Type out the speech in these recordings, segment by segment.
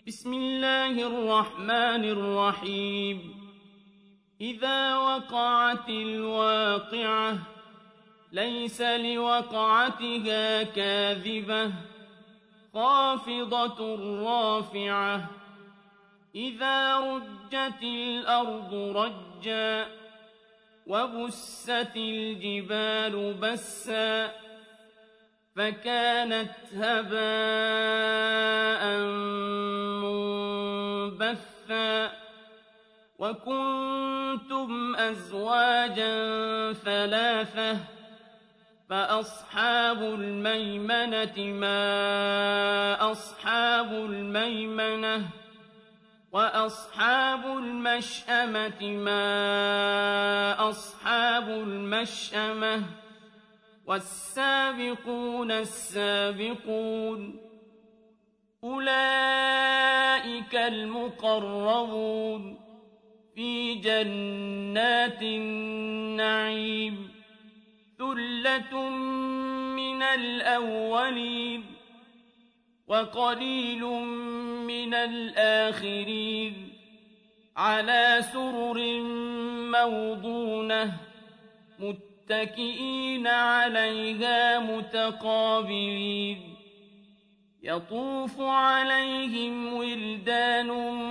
بسم الله الرحمن الرحيم إذا وقعت الواقعة ليس لوقعتها كاذبة خافضة رافعة إذا رجت الأرض رجا وبست الجبال بسا فكانت هباء منبثا وكنتم أزواجا ثلاثة فأصحاب الميمنة ما أصحاب الميمنة وأصحاب المشأمة ما أصحاب المشأمة والسابقون السابقون أولئك المقربون في جنات النعيم ثلة من الأولين وقليل من الآخرين على سرر موضونة متكئين عليها متقابلين يطوف عليهم ولدان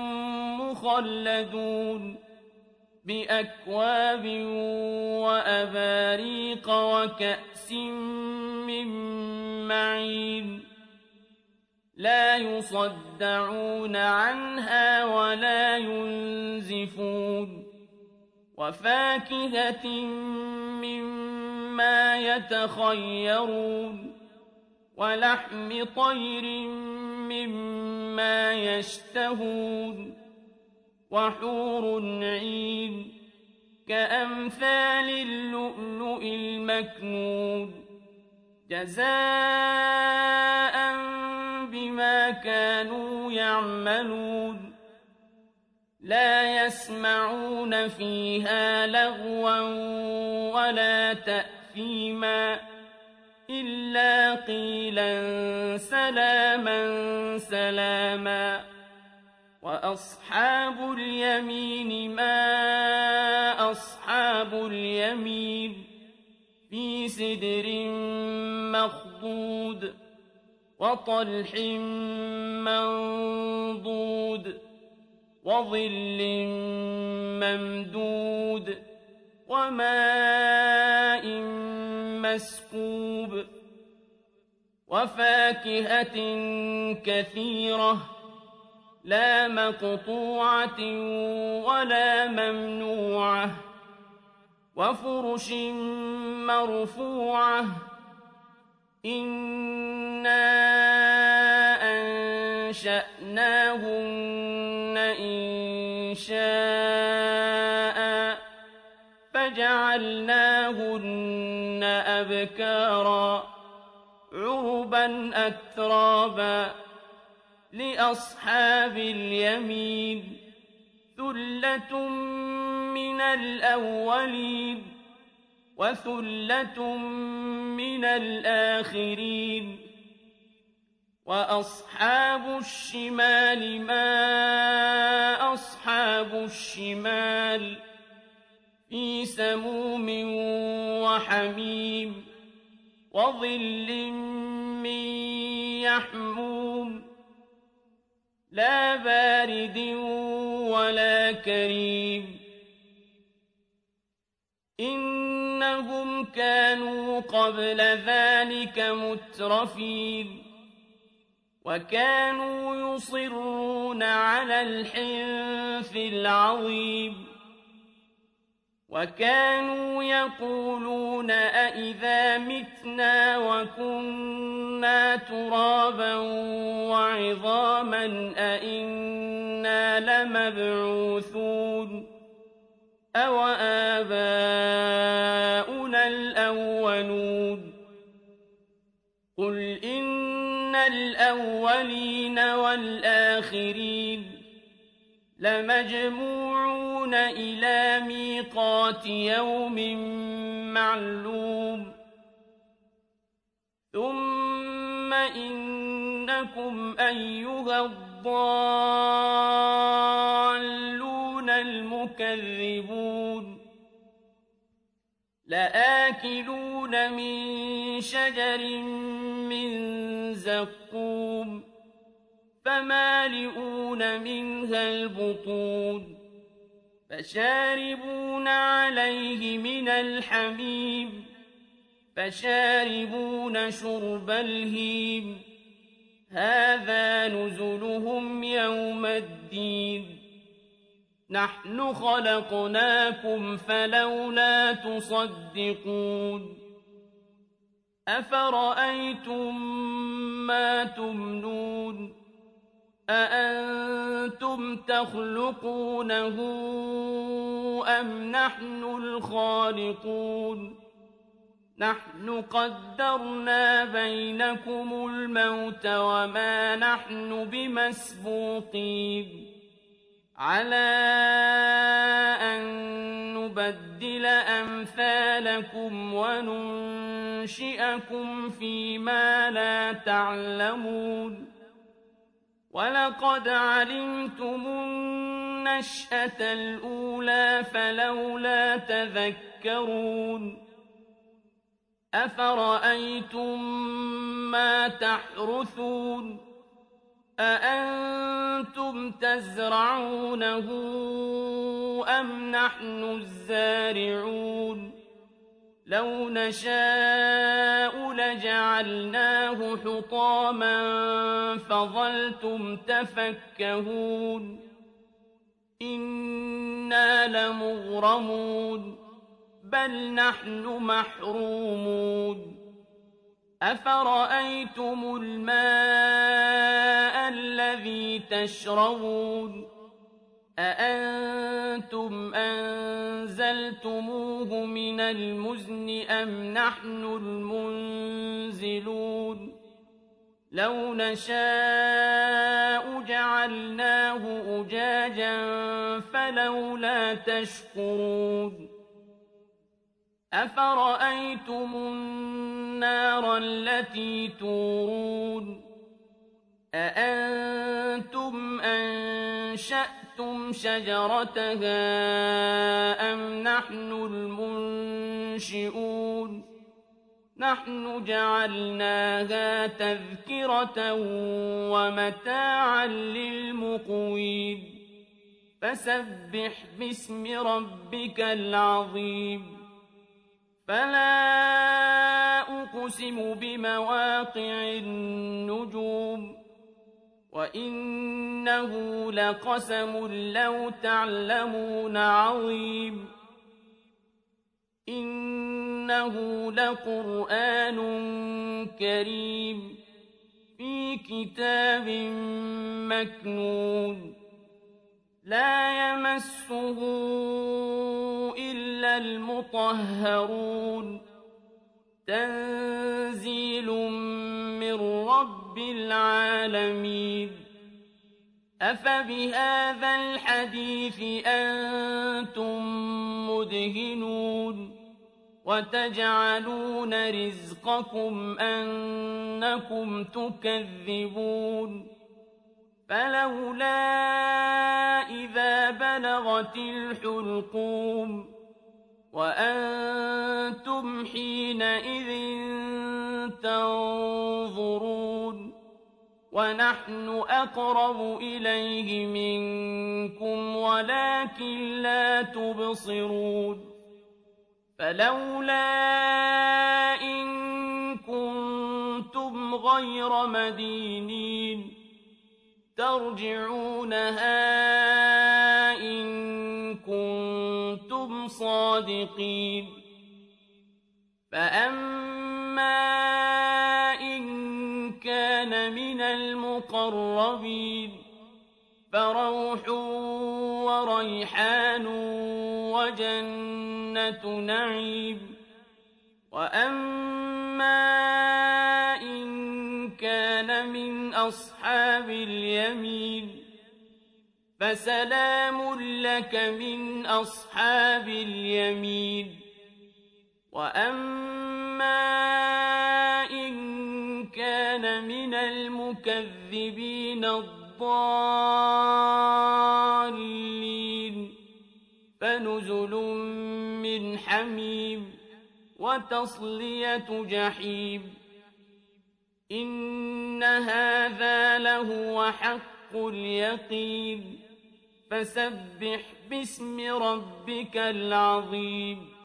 مخلدون بأكواب وأباريق وكأس من معين لا يصدعون عنها ولا ينزفون وفاكهة مما يتخيرون ولحم طير مما يشتهون وحور عين كأمثال اللؤلؤ المكنون جزاء بما كانوا يعملون لا يسمعون فيها لغوا ولا تأثيما إلا قيلا سلاما سلاما وأصحاب اليمين ما أصحاب اليمين في سدر مخضود وطلح منضود وظل ممدود وماء مسكوب وفاكهة كثيرة لا مقطوعة ولا ممنوعة وفرش مرفوعة إنا أنشأناهن إنشاء فجعلناهن أبكارا عربا أترابا لأصحاب اليمين ثلة من الأولين وثلة من الآخرين وأصحاب الشمال ما أصحاب الشمال في سموم وحميم وظل من يحموم لا بارد ولا كريم إنهم كانوا قبل ذلك مترفين وكانوا يصرون على الحنث العظيم وكانوا يقولون أئذا متنا وكنا ترابا وعظاما أئنا لمبعوثون أوآباؤنا الأولون قل إن الأولين والآخرين لمجموعون إلى ميقات يوم معلوم ثم إنكم أيها الضالون المكذبون لآكلون من شجر من زقوم فمالئون منها البطون فشاربون عليه من الحميم فشاربون شرب الهيم هذا نزلهم يوم الدين نحن خلقناكم فلولا تصدقون أفرأيتم ما تمنون أأنتم تخلقونه أم نحن الخالقون نحن قدرنا بينكم الموت وما نحن بمسبوقين على أن نبدل أمثالكم وننشئكم فيما لا تعلمون ولقد علمتم النشأة الأولى فلولا تذكرون أفرأيتم ما تحرثون أأنتم تزرعونه أم نحن الزارعون لو نشاء لجعلناه حطاما فظلتم تفكهون إنا لمغرمون بل نحن محرومون أفرأيتم الماء الذي تشربون أأنتم أنزلتموه من المزن أم نحن المنزلون لو نشاء جعلناه أجاجا فلولا تشكرون أفرأيتم النار التي تورون أأنتم أنشأتم شجرتها أم نحن المنشئون نحن جعلناها تذكرة ومتاعا للمقوين فسبح باسم ربك العظيم فلا أقسم بمواقع النجوم وإنه لقسم لو تعلمون عظيم إنه لقرآن كريم في كتاب مكنون لا يمسه إلا المطهرون تنزيل من رب العالمين أفبهذا الحديث أنتم مدهنون وتجعلون رزقكم أنكم تكذبون فلولا إذا بلغت الحلقوم وأنتم حينئذ تنظرون ونحن أقرب إليه منكم ولكن لا تبصرون فلولا إن كنتم غير مدينين ترجعونها إن كنتم صادقين فأما إن كان من المقربين فروح وريحان وجنة نعيم وأما إن كان من أصحاب اليمين فسلام لك من أصحاب اليمين وأما إن كان من المكذبين الضالين الضالين فنزل من حميم وتصلية جحيم إن هذا لهو حق اليقين فسبح باسم ربك العظيم